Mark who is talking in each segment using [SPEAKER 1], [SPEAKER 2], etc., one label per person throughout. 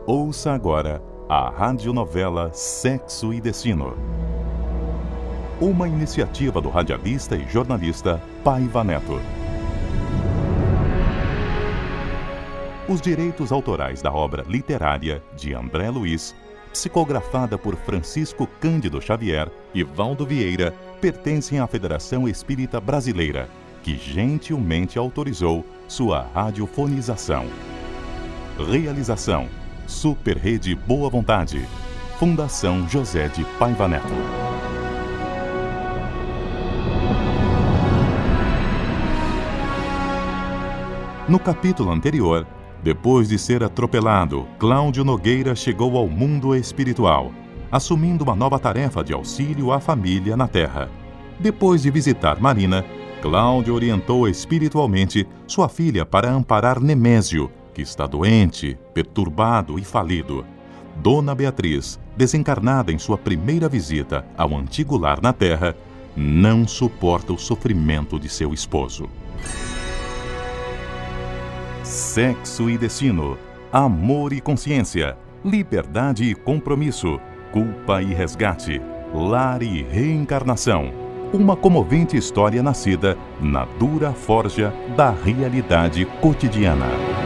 [SPEAKER 1] Ouça agora a radionovela Sexo e Destino. Uma iniciativa do radialista e jornalista Paiva Neto. Os direitos autorais da obra literária de André Luiz, psicografada por Francisco Cândido Xavier e Valdo Vieira, pertencem à Federação Espírita Brasileira, que gentilmente autorizou sua radiofonização. Realização: Super Rede Boa Vontade. Fundação José de Paiva Neto. No capítulo anterior, depois de ser atropelado, Cláudio Nogueira chegou ao mundo espiritual, assumindo uma nova tarefa de auxílio à família na Terra. Depois de visitar Marina, Cláudio orientou espiritualmente sua filha para amparar Nemésio, que está doente, perturbado e falido. Dona Beatriz, desencarnada em sua primeira visita ao antigo lar na Terra, não suporta o sofrimento de seu esposo. Sexo e destino, amor e consciência, liberdade e compromisso, culpa e resgate, lar e reencarnação. Uma comovente história nascida na dura forja da realidade cotidiana.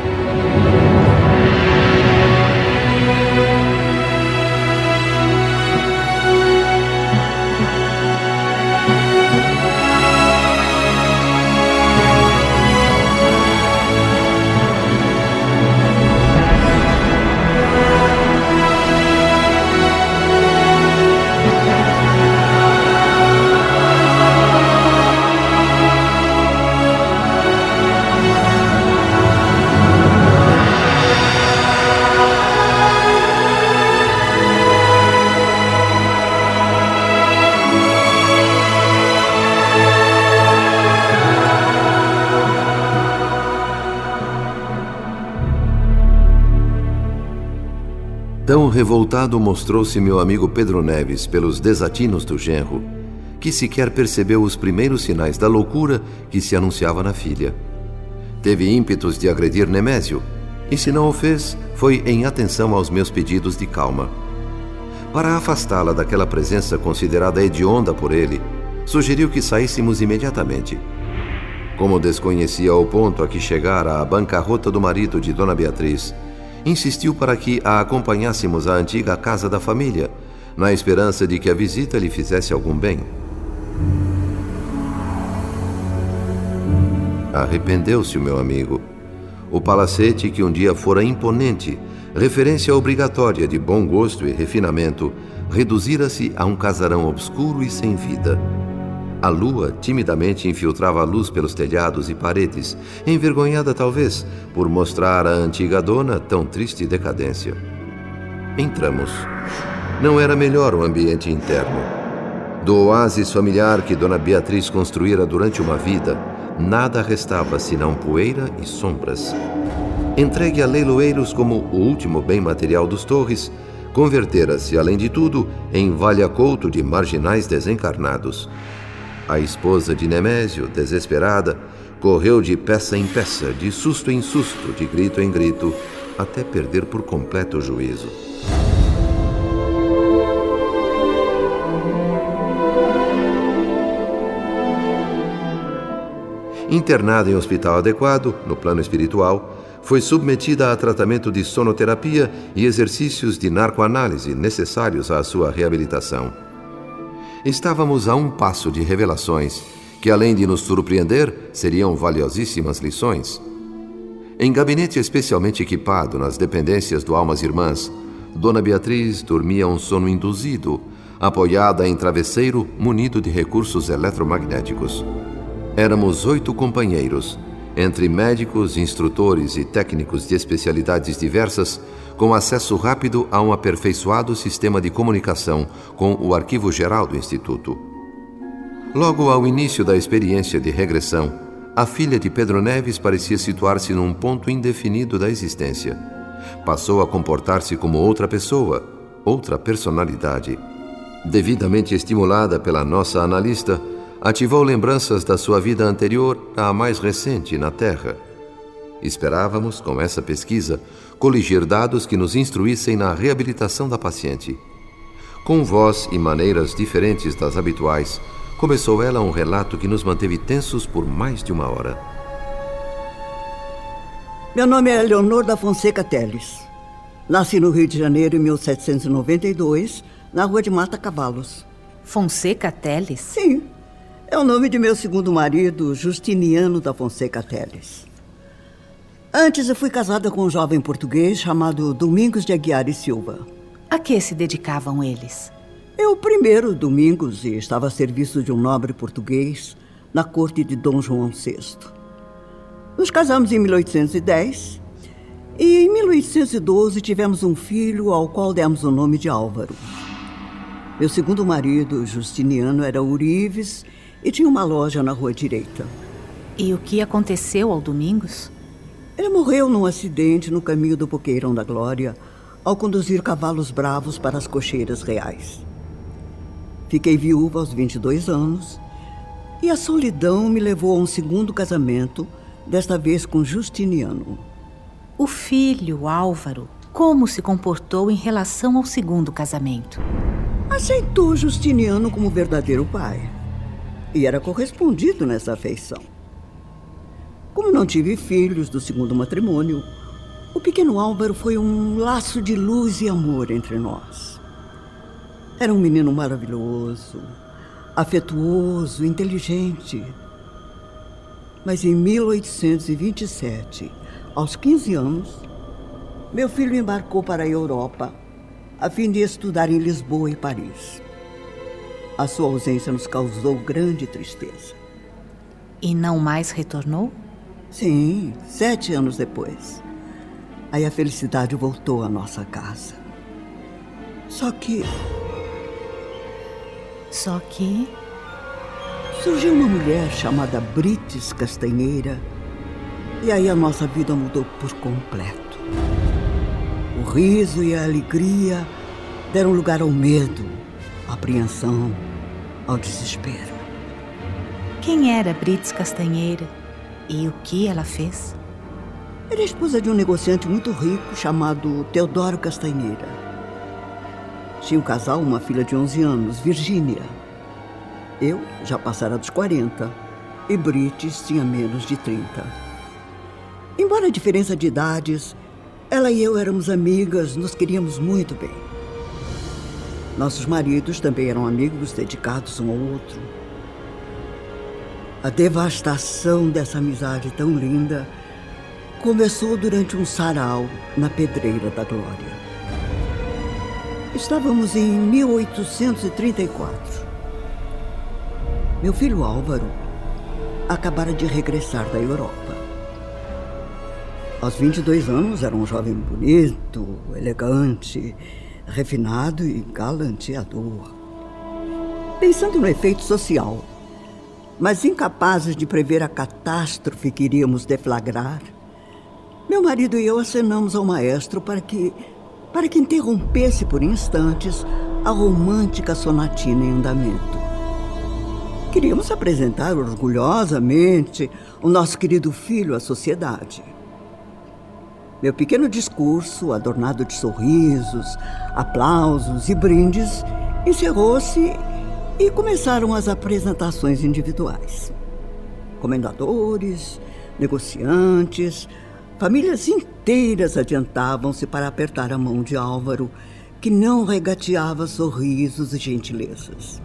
[SPEAKER 2] Tão revoltado mostrou-se meu amigo Pedro Neves pelos desatinos do genro, que sequer percebeu os primeiros sinais da loucura que se anunciava na filha. Teve ímpetos de agredir Nemésio, e se não o fez, foi em atenção aos meus pedidos de calma. Para afastá-la daquela presença considerada hedionda por ele, sugeriu que saíssemos imediatamente. Como desconhecia o ponto a que chegara a bancarrota do marido de Dona Beatriz, insistiu para que a acompanhássemos à antiga casa da família, na esperança de que a visita lhe fizesse algum bem. Arrependeu-se o meu amigo. O palacete, que um dia fora imponente, referência obrigatória de bom gosto e refinamento, reduzira-se a um casarão obscuro e sem vida. A lua timidamente infiltrava a luz pelos telhados e paredes, envergonhada talvez por mostrar à antiga dona tão triste decadência. Entramos. Não era melhor o ambiente interno. Do oásis familiar que Dona Beatriz construíra durante uma vida, nada restava senão poeira e sombras. Entregue a leiloeiros como o último bem material dos Torres, convertera-se, além de tudo, em valha-couto de marginais desencarnados. A esposa de Nemésio, desesperada, correu de peça em peça, de susto em susto, de grito em grito, até perder por completo o juízo. Internada em hospital adequado, no plano espiritual, foi submetida a tratamento de sonoterapia e exercícios de narcoanálise necessários à sua reabilitação. Estávamos a um passo de revelações que, além de nos surpreender, seriam valiosíssimas lições. Em gabinete especialmente equipado nas dependências do Almas Irmãs, Dona Beatriz dormia um sono induzido, apoiada em travesseiro munido de recursos eletromagnéticos. Éramos 8 companheiros, entre médicos, instrutores e técnicos de especialidades diversas, com acesso rápido a um aperfeiçoado sistema de comunicação com o arquivo geral do Instituto. Logo ao início da experiência de regressão, a filha de Pedro Neves parecia situar-se num ponto indefinido da existência. Passou a comportar-se como outra pessoa, outra personalidade. Devidamente estimulada pela nossa analista, ativou lembranças da sua vida anterior à mais recente na Terra. Esperávamos, com essa pesquisa, coligir dados que nos instruíssem na reabilitação da paciente. Com voz e maneiras diferentes das habituais, começou ela um relato que nos manteve tensos por mais de 1 hora.
[SPEAKER 3] Meu nome é Leonor da Fonseca Teles. Nasci no Rio de Janeiro em 1792, na Rua de Mata Cavalos.
[SPEAKER 4] Fonseca Teles?
[SPEAKER 3] Sim, é o nome de meu segundo marido, Justiniano da Fonseca Teles. Antes eu fui casada com um jovem português chamado Domingos de Aguiar e Silva.
[SPEAKER 4] A que se dedicavam eles?
[SPEAKER 3] Eu primeiro, Domingos, estava a serviço de um nobre português na corte de Dom João VI. Nos casamos em 1810 e em 1812 tivemos um filho ao qual demos o nome de Álvaro. Meu segundo marido, Justiniano, era ourives e tinha uma loja na Rua Direita.
[SPEAKER 4] E o que aconteceu ao Domingos?
[SPEAKER 3] Ele morreu num acidente no caminho do Boqueirão da Glória ao conduzir cavalos bravos para as cocheiras reais. Fiquei viúva aos 22 anos e a solidão me levou a um segundo casamento, desta vez com Justiniano.
[SPEAKER 4] O filho, Álvaro, como se comportou em relação ao segundo casamento?
[SPEAKER 3] Aceitou Justiniano como verdadeiro pai e era correspondido nessa afeição. Como não tive filhos do segundo matrimônio, o pequeno Álvaro foi um laço de luz e amor entre nós. Era um menino maravilhoso, afetuoso, inteligente. Mas em 1827, aos 15 anos, meu filho embarcou para a Europa a fim de estudar em Lisboa e Paris. A sua ausência nos causou grande tristeza.
[SPEAKER 4] E não mais retornou?
[SPEAKER 3] Sim, 7 anos depois. Aí a felicidade voltou à nossa casa. Só que surgiu uma mulher chamada Brites Castanheira e aí a nossa vida mudou por completo. O riso e a alegria deram lugar ao medo, à apreensão, ao desespero.
[SPEAKER 4] Quem era Brites Castanheira e o que ela fez?
[SPEAKER 3] Era esposa de um negociante muito rico chamado Teodoro Castanheira. Tinha um casal, uma filha de 11 anos, Virgínia. Eu já passara dos 40 e Brites tinha menos de 30. Embora a diferença de idades, ela e eu éramos amigas, nos queríamos muito bem. Nossos maridos também eram amigos, dedicados um ao outro. A devastação dessa amizade tão linda começou durante um sarau na Pedreira da Glória. Estávamos em 1834. Meu filho Álvaro acabara de regressar da Europa. Aos 22 anos era um jovem bonito, elegante, refinado e galanteador. Pensando no efeito social, mas incapazes de prever a catástrofe que iríamos deflagrar, meu marido e eu acenamos ao maestro para que interrompesse por instantes a romântica sonatina em andamento. Queríamos apresentar orgulhosamente o nosso querido filho à sociedade. Meu pequeno discurso, adornado de sorrisos, aplausos e brindes, encerrou-se e começaram as apresentações individuais. Comendadores, negociantes, famílias inteiras adiantavam-se para apertar a mão de Álvaro, que não regateava sorrisos e gentilezas.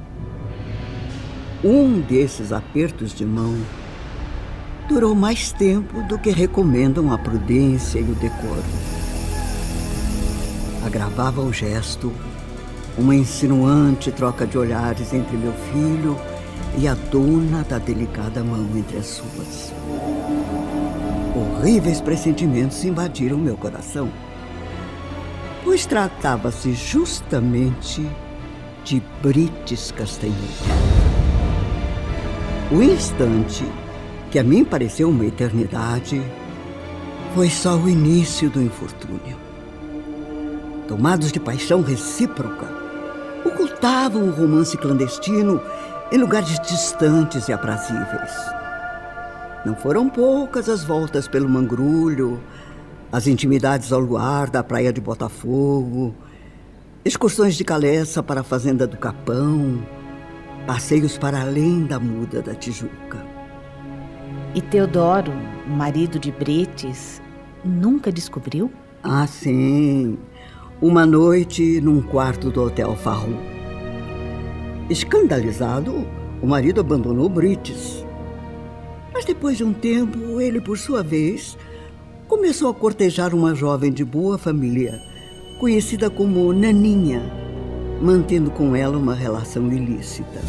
[SPEAKER 3] Um desses apertos de mão durou mais tempo do que recomendam a prudência e o decoro. Agravava o gesto uma insinuante troca de olhares entre meu filho e a dona da delicada mão entre as suas. Horríveis pressentimentos invadiram meu coração, pois tratava-se justamente de Brites Castanheira. O instante, que a mim pareceu uma eternidade, foi só o início do infortúnio. Tomados de paixão recíproca, ocultavam o romance clandestino em lugares distantes e aprazíveis. Não foram poucas as voltas pelo Mangrulho, as intimidades ao luar da praia de Botafogo, excursões de Caleça para a fazenda do Capão, passeios para além da muda da Tijuca.
[SPEAKER 4] E Teodoro, marido de Brites, nunca descobriu?
[SPEAKER 3] Ah, sim. Uma noite num quarto do Hotel Farru. Escandalizado, o marido abandonou Brites. Mas depois de um tempo, ele, por sua vez, começou a cortejar uma jovem de boa família, conhecida como Naninha, mantendo com ela uma relação ilícita.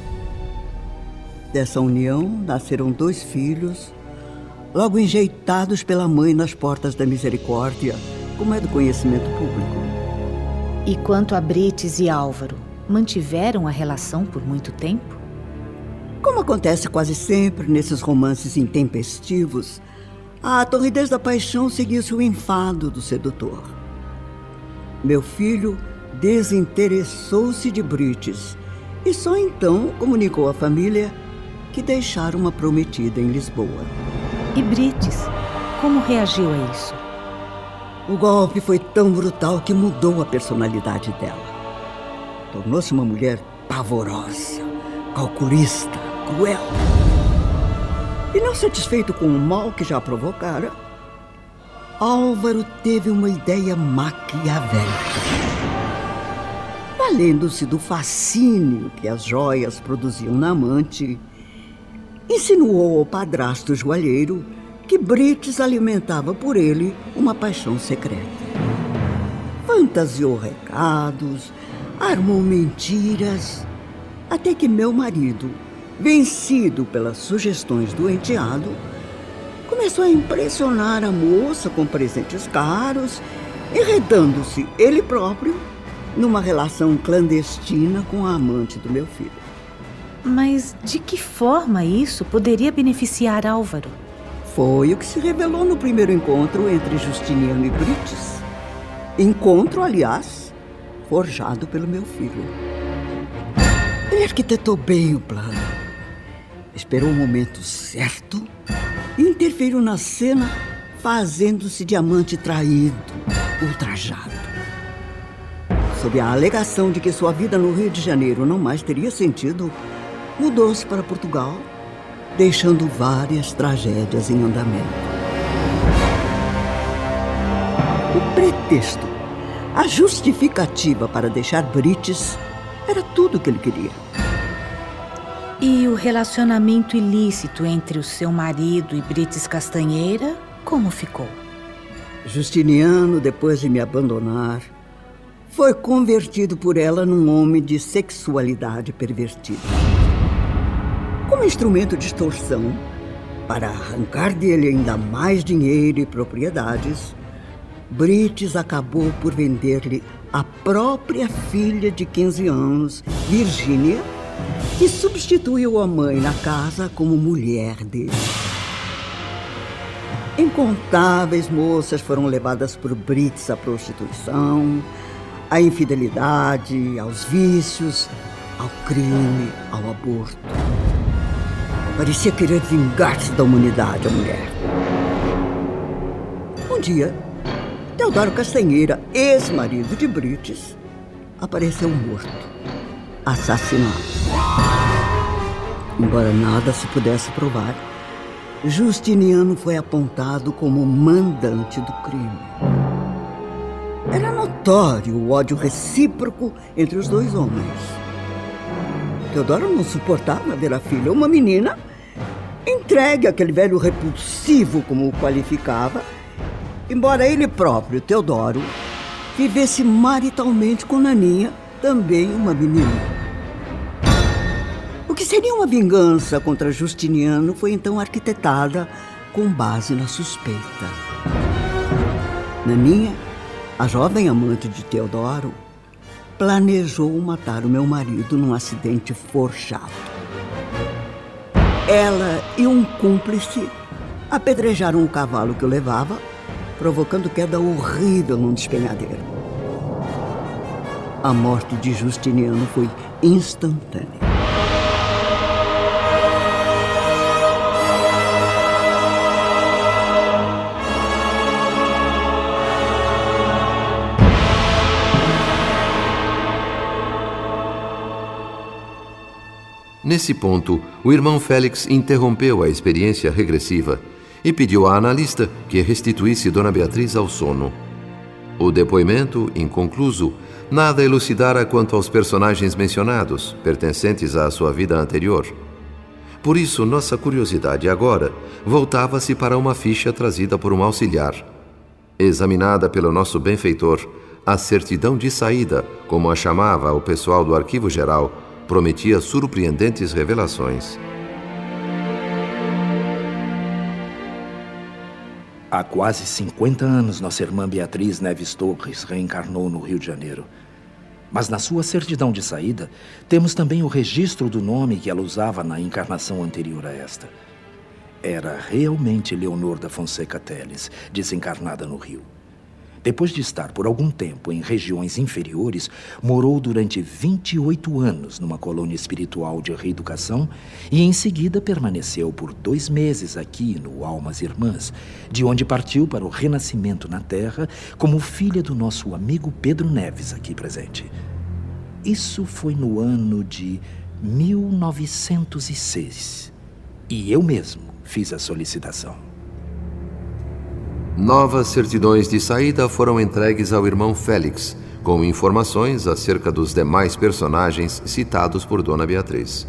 [SPEAKER 3] Dessa união nasceram 2 filhos, logo enjeitados pela mãe nas portas da misericórdia, como é do conhecimento público.
[SPEAKER 4] E quanto a Brites e Álvaro, mantiveram a relação por muito tempo?
[SPEAKER 3] Como acontece quase sempre nesses romances intempestivos, a torridez da paixão seguiu-se o enfado do sedutor. Meu filho desinteressou-se de Brites e só então comunicou à família que deixara uma prometida em Lisboa.
[SPEAKER 4] E Brites, como reagiu a isso?
[SPEAKER 3] O golpe foi tão brutal que mudou a personalidade dela. Tornou-se uma mulher pavorosa, calculista, cruel. E não satisfeito com o mal que já provocara, Álvaro teve uma ideia maquiavélica. Valendo-se do fascínio que as joias produziam na amante, insinuou ao padrasto joalheiro que Brites alimentava por ele uma paixão secreta. Fantasiou recados, armou mentiras, até que meu marido, vencido pelas sugestões do enteado, começou a impressionar a moça com presentes caros, enredando-se ele próprio numa relação clandestina com a amante do meu filho.
[SPEAKER 4] Mas de que forma isso poderia beneficiar Álvaro?
[SPEAKER 3] Foi o que se revelou no primeiro encontro entre Justiniano e Brites. Encontro, aliás, forjado pelo meu filho. Ele arquitetou bem o plano. Esperou o momento certo e interferiu na cena, fazendo-se de amante traído, ultrajado. Sob a alegação de que sua vida no Rio de Janeiro não mais teria sentido, mudou-se para Portugal, deixando várias tragédias em andamento. O pretexto, a justificativa para deixar Brites, era tudo o que ele queria.
[SPEAKER 4] E o relacionamento ilícito entre o seu marido e Brites Castanheira, como ficou?
[SPEAKER 3] Justiniano, depois de me abandonar, foi convertido por ela num homem de sexualidade pervertida. Como instrumento de extorsão, para arrancar dele ainda mais dinheiro e propriedades, Brites acabou por vender-lhe a própria filha de 15 anos, Virgínia, que substituiu a mãe na casa como mulher dele. Incontáveis moças foram levadas por Brites à prostituição, à infidelidade, aos vícios, ao crime, ao aborto. Parecia querer vingar-se da humanidade, a mulher. Um dia, Teodoro Castanheira, ex-marido de Brites, apareceu morto, assassinado. Embora nada se pudesse provar, Justiniano foi apontado como mandante do crime. Era notório o ódio recíproco entre os 2 homens. Teodoro não suportava ver a filha, uma menina, entregue àquele velho repulsivo, como o qualificava, embora ele próprio, Teodoro, vivesse maritalmente com Naninha, também uma menina. O que seria uma vingança contra Justiniano foi então arquitetada com base na suspeita. Naninha, a jovem amante de Teodoro, planejou matar o meu marido num acidente forjado. Ela e um cúmplice apedrejaram o cavalo que o levava, provocando queda horrível num despenhadeiro. A morte de Justiniano foi instantânea.
[SPEAKER 2] Nesse ponto, o irmão Félix interrompeu a experiência regressiva e pediu à analista que restituísse Dona Beatriz ao sono. O depoimento, inconcluso, nada elucidara quanto aos personagens mencionados, pertencentes à sua vida anterior. Por isso, nossa curiosidade agora voltava-se para uma ficha trazida por um auxiliar. Examinada pelo nosso benfeitor, a certidão de saída, como a chamava o pessoal do Arquivo Geral, prometia surpreendentes revelações.
[SPEAKER 5] Há quase 50 anos, nossa irmã Beatriz Neves Torres reencarnou no Rio de Janeiro. Mas na sua certidão de saída, temos também o registro do nome que ela usava na encarnação anterior a esta. Era realmente Leonor da Fonseca Teles, desencarnada no Rio. Depois de estar por algum tempo em regiões inferiores, morou durante 28 anos numa colônia espiritual de reeducação e em seguida permaneceu por 2 meses aqui no Almas Irmãs, de onde partiu para o renascimento na Terra como filha do nosso amigo Pedro Neves aqui presente. Isso foi no ano de 1906 e eu mesmo fiz a solicitação.
[SPEAKER 2] Novas certidões de saída foram entregues ao irmão Félix, com informações acerca dos demais personagens citados por Dona Beatriz.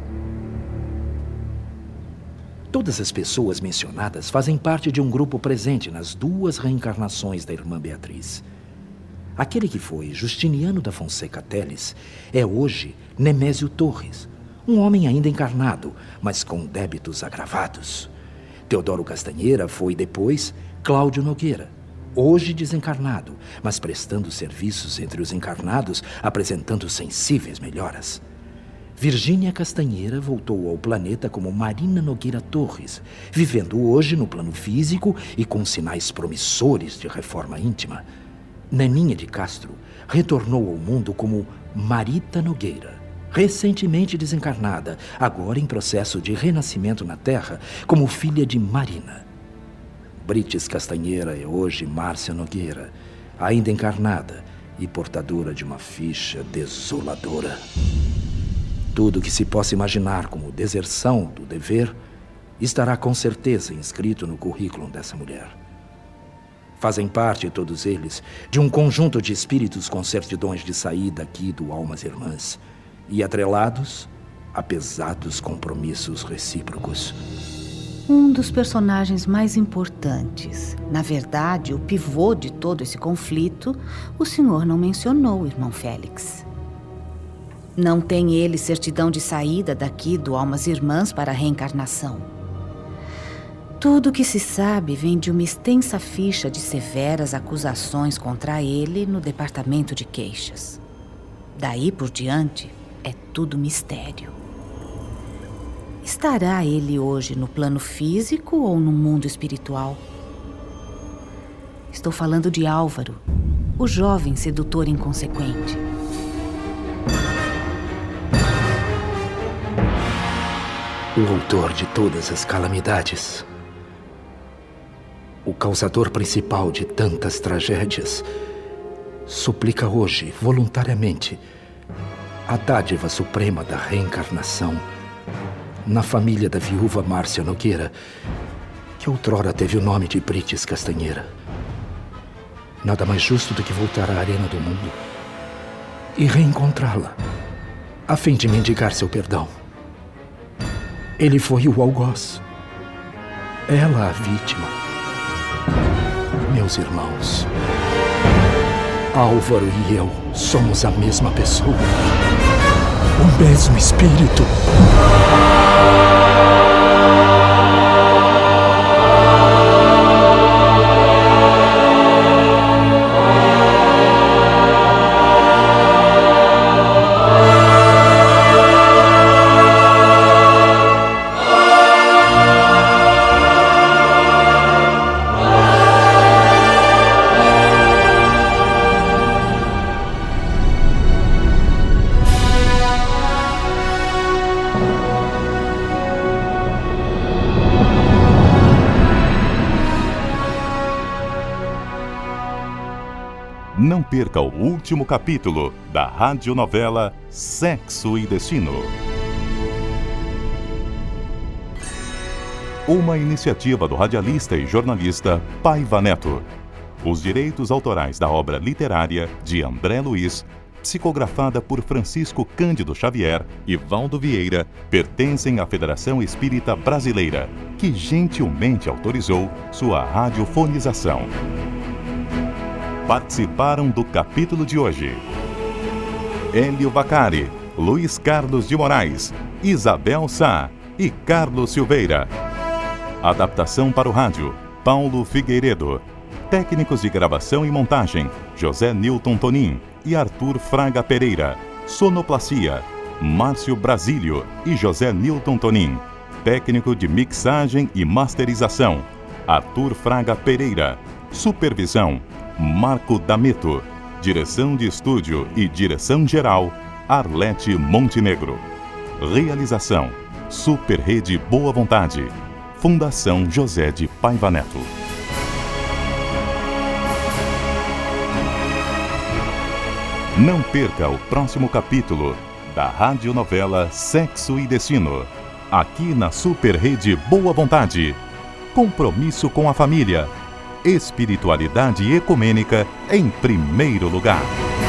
[SPEAKER 5] Todas as pessoas mencionadas fazem parte de um grupo presente nas 2 reencarnações da irmã Beatriz. Aquele que foi Justiniano da Fonseca Teles é hoje Nemésio Torres, um homem ainda encarnado, mas com débitos agravados. Teodoro Castanheira foi depois Cláudio Nogueira, hoje desencarnado, mas prestando serviços entre os encarnados, apresentando sensíveis melhoras. Virgínia Castanheira voltou ao planeta como Marina Nogueira Torres, vivendo hoje no plano físico e com sinais promissores de reforma íntima. Naninha de Castro retornou ao mundo como Marita Nogueira, recentemente desencarnada, agora em processo de renascimento na Terra, como filha de Marina. Brites Castanheira é hoje Márcia Nogueira, ainda encarnada e portadora de uma ficha desoladora. Tudo que se possa imaginar como deserção do dever estará com certeza inscrito no currículo dessa mulher. Fazem parte, todos eles, de um conjunto de espíritos com certidões de saída aqui do Almas Irmãs e atrelados a pesados compromissos recíprocos.
[SPEAKER 4] Um dos personagens mais importantes, na verdade, o pivô de todo esse conflito, o senhor não mencionou, irmão Félix. Não tem ele certidão de saída daqui do Almas Irmãs para a reencarnação. Tudo o que se sabe vem de uma extensa ficha de severas acusações contra ele no departamento de queixas. Daí por diante, é tudo mistério. Estará ele hoje no plano físico ou no mundo espiritual? Estou falando de Álvaro, o jovem sedutor inconsequente.
[SPEAKER 5] O autor de todas as calamidades. O causador principal de tantas tragédias. Suplica hoje, voluntariamente, a dádiva suprema da reencarnação na família da viúva Márcia Nogueira, que outrora teve o nome de Brites Castanheira. Nada mais justo do que voltar à arena do mundo e reencontrá-la, a fim de mendigar seu perdão. Ele foi o algoz, ela a vítima. Meus irmãos, Álvaro e eu somos a mesma pessoa, o mesmo espírito.
[SPEAKER 1] Não perca o último capítulo da radionovela Sexo e Destino. uma iniciativa do radialista e jornalista Paiva Neto. Os direitos autorais da obra literária de André Luiz, psicografada por Francisco Cândido Xavier e Valdo Vieira, pertencem à Federação Espírita Brasileira, que gentilmente autorizou sua radiofonização. Participaram do capítulo de hoje Hélio Vacari, Luiz Carlos de Moraes, Isabel Sá e Carlos Silveira. Adaptação para o rádio, Paulo Figueiredo. Técnicos de gravação e montagem, José Nilton Tonin e Arthur Fraga Pereira. Sonoplastia, Márcio Brasílio e José Nilton Tonin. Técnico de mixagem e masterização, Arthur Fraga Pereira. Supervisão, Marco D'Ameto. Direção de estúdio e direção geral, Arlete Montenegro. Realização, Super Rede Boa Vontade. Fundação José de Paiva Neto. Não perca o próximo capítulo da radionovela Sexo e Destino, aqui na Super Rede Boa Vontade. Compromisso com a família. Espiritualidade ecumênica em primeiro lugar.